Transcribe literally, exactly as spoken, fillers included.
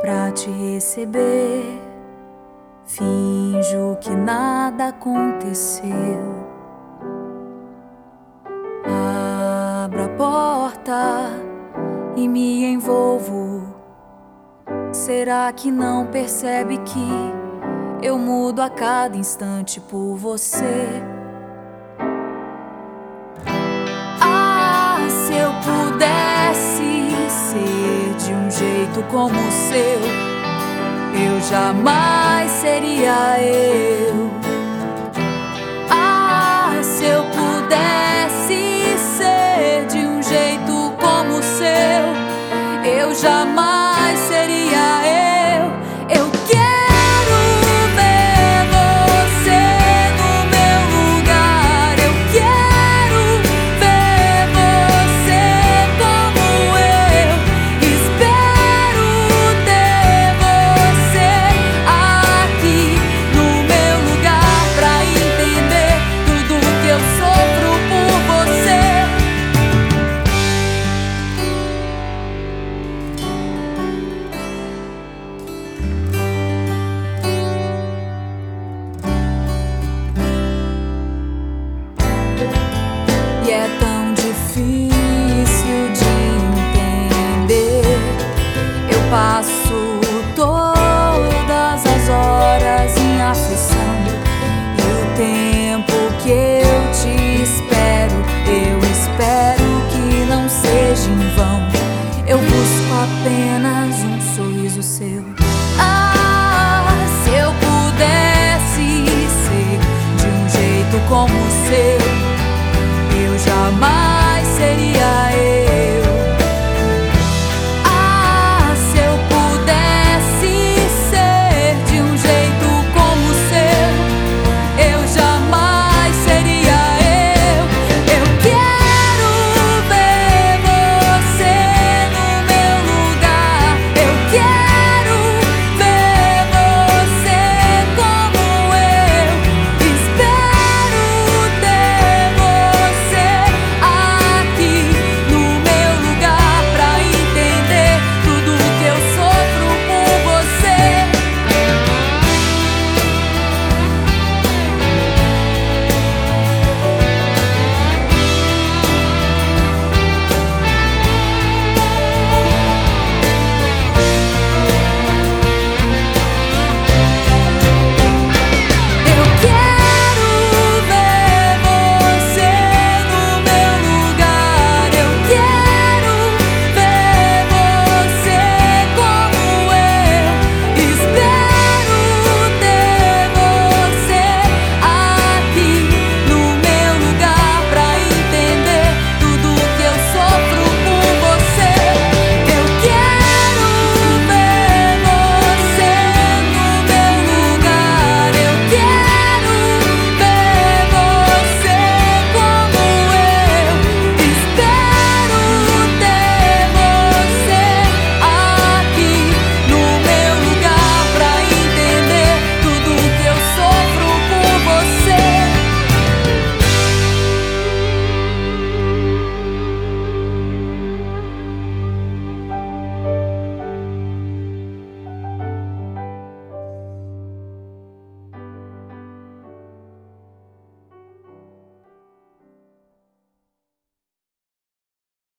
pra te receber. Finjo que nada aconteceu. Abro a porta e me envolvo. Será que não percebe que eu mudo a cada instante por você? Ah, se eu pudesse ser de um jeito como o seu, eu jamais seria eu. Ah, se eu pudesse ser de um jeito como o seu, eu jamais seria eu. Eu quero ver você no meu lugar. Eu quero ver você como eu. Espero ter você aqui no meu lugar pra entender tudo que eu sofro por você. E é tão difícil de entender. Eu passo todas as horas em aflição, e o tempo que eu te espero, eu espero que não seja em vão. Eu busco apenas um sorriso seu.